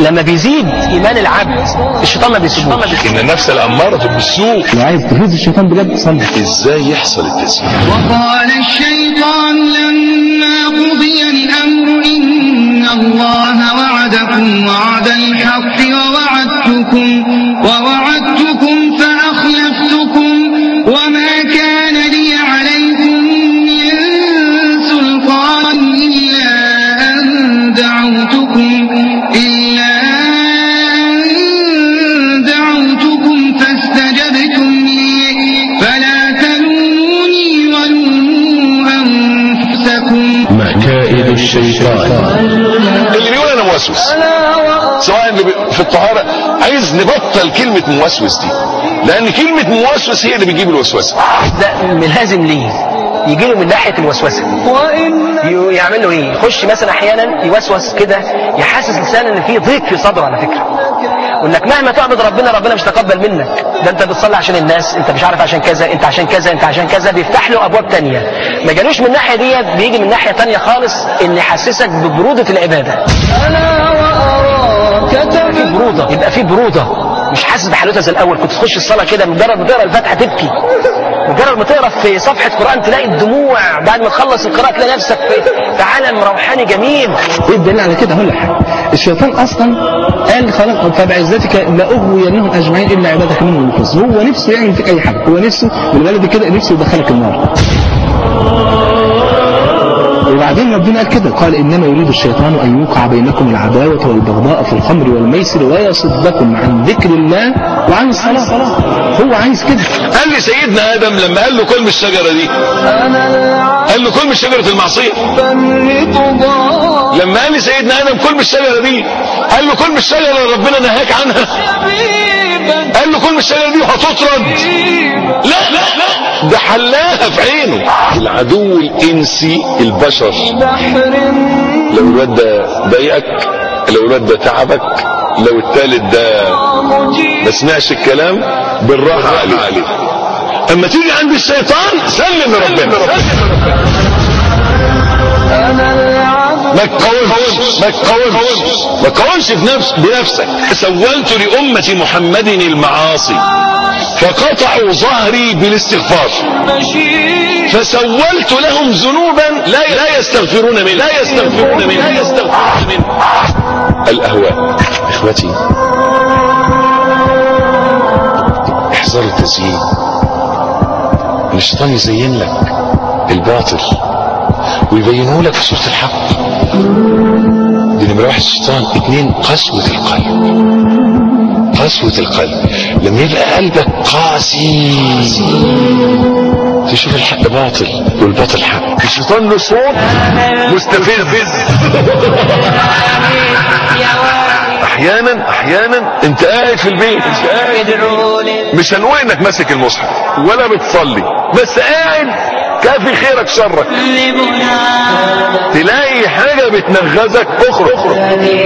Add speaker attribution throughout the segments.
Speaker 1: لما بيزيد ايمان العبد الشيطان ما بيسيبوش.
Speaker 2: ان النفس الاماره بالسوء.
Speaker 3: لو عايز تفوز الشيطان بجد صلي.
Speaker 2: ازاي يحصل التزيين؟
Speaker 4: وقال الشيطان لما قضي الامر ان الله وعدكم وعد الحق ووعدتكم فاخلفتكم وما كان لي عليكم من سلطان الا ان دعوتكم فاستجبتم لي فلا تلوموني ولوموا انفسكم.
Speaker 5: مكائد الشيطان.
Speaker 2: اللي بيقول انا موسوس سواء اللي في الطهارة عايز نبطل كلمة موسوس دي، لان كلمة موسوس هي اللي بيجيب الوسوسة.
Speaker 1: ده لازم ليه يجي له من ناحية الوسوسة. يعمل له ايه؟ يخش مثلا احيانا يوسوس كده يحسس لسانه ان في ضيق في صدره على فكرة، وانك مهما تعبد ربنا مش تقبل منك، ده انت بتصلي عشان الناس، انت مش عارف عشان كذا، انت عشان كذا، انت عشان كذا. بيفتح له ابواب تانية. ما جالوش من الناحية ديت، بيجي من ناحية تانية خالص ان يحسسك ببرودة العبادة. في برودة، يبقى في برودة، مش حاسس بحالتها زي الاول. كنت تخش الصلاة كده مجرد ما تقرا الفاتحة تبكي، مجرد ما تقرا في صفحة قرآن تلاقي الدموع، بعد ما تخلص القراءة تلاقي نفسك في عالم روحاني جميل.
Speaker 3: ايه الدليل على كده؟ هقول لك حاجه. الشيطان اصلا قال خلاص فبعزتك لاغوينهم اجمعين الا عبادك منهم المخلصين. هو نفسه يعمل فيك اي حاجه، هو نفسه بالبلد كده نفسه يدخلك النار. وبعدين ربنا قال كده، قال انما يريد الشيطان ان يوقع بينكم العداوه والبغضاء في الخمر والميسر ويصدكم عن ذكر الله وعن الصلاه. هو عايز كده.
Speaker 2: قال لي سيدنا ادم لما قال له كل من الشجره دي، قال له كل من شجره المعصيه. لما قال لي سيدنا ادم كل من الشجره دي، قال له كل من الشجره اللي ربنا نهاك عنها. قال له كل من الشجره دي وهتطرد. لا ده حلاها في عينه. العدو الانسي البشر. لو الواد ده ضايقك، لو الواد ده تعبك، لو التالت ده ما سمعش الكلام، بالراحه عليه. اما تيجي عند الشيطان سلم لربنا. ما تقاومش بنفسك. سولت لأمة محمد المعاصي فقطعوا ظهري بالاستغفار، فسولت لهم ذنوبا لا يستغفرون منه. الأهواء. إخوتي احذروا التزيين. الشيطان يزين لك الباطل ويبينه لك في صورة الحق. دي نمرة واحد الشيطان. 2 قسوة القلب. لما يبقى قلبك قاسي تشوف الحق باطل والباطل حق. الشيطان له صوت مستفز. احيانا انت قاعد في البيت، مش هنقول انك ماسك المصحف ولا بتصلي، بس قاعد كافي خيرك شرك، تلاقي حاجة بتنغزك اخرج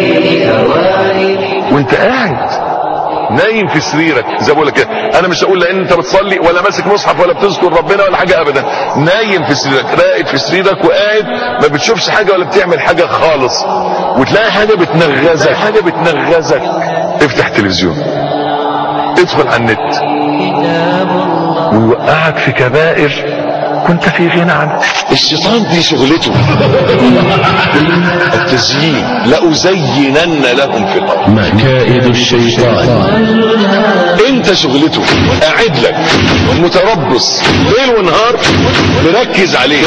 Speaker 2: وانت قاعد نايم في سريرك. زي بقول لك انا مش هقول لان انت بتصلي ولا ماسك مصحف ولا بتذكر ربنا ولا حاجه ابدا. نايم في سريرك، راقد في سريرك وقاعد ما بتشوفش حاجه ولا بتعمل حاجه خالص، وتلاقي حاجه بتنغزك. افتح تلفزيون، ادخل على النت ويوقعك في كبائر كنت في غنى عنه. الشيطان دي شغلته التزيين. لأزينن لهم في الأرض.
Speaker 5: مكائد الشيطان.
Speaker 2: انت شغلته قاعد لك متربص ليل ونهار، مركز عليه.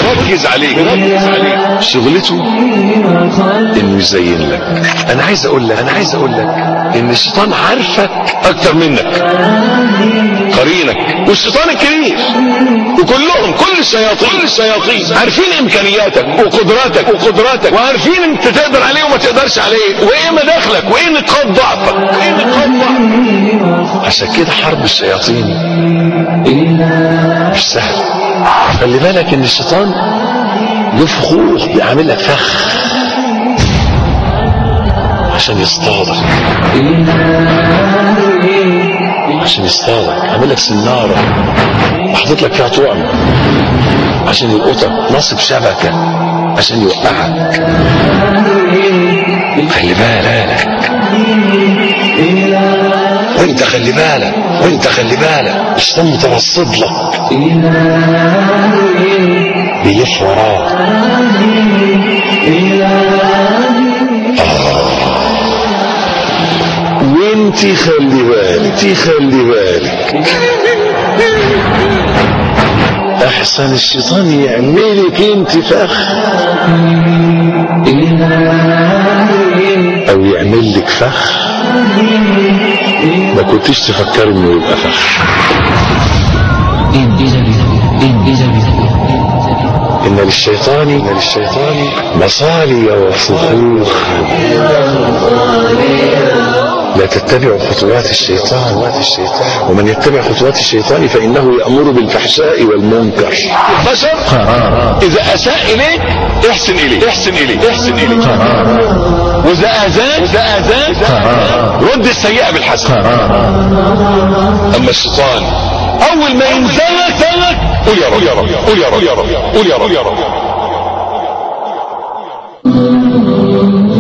Speaker 2: شغلته انه يزين لك. انا عايز اقول لك ان الشيطان عارفك اكتر منك، قرينك والشيطان الكبير، وكلهم كل الشياطين عارفين امكانياتك وقدراتك وعارفين انت تقدر عليه وما تقدرش عليه، وايه مداخلك وايه نقاط ضعفك. عشان كده حرب الشياطين مش سهل. خلي بالك ان الشيطان له فخوخ بيعمل لك فخ عشان يصطادك، عامل لك سنارة وحاطط لك فيها طعم عشان يلقطك، نصب شبكة عشان يوقعك. خلي بالك وانت خلي بالك، وانت خلي بالك، الشيطان مترصد لك بيلف وراك. وانت خلي بالك، خلي بالك، احسن الشيطان يعملك انت فخ او يعمل لك فخ ما كنتش تفكر انه يبقى فخ. إن للشيطان مصالي وفخوخ لا تتبعوا خطوات الشيطان، ومن يتبع خطوات الشيطان فإنه يأمر بالفحشاء والمنكر. بشر إذا أساء إليك احسن إليه، وإذا أذاك رد السيئة بالحسنة. أما الشيطان أول ما ينزلك قول يا رب، قول يا رب، قول يا رب، قول يا رب.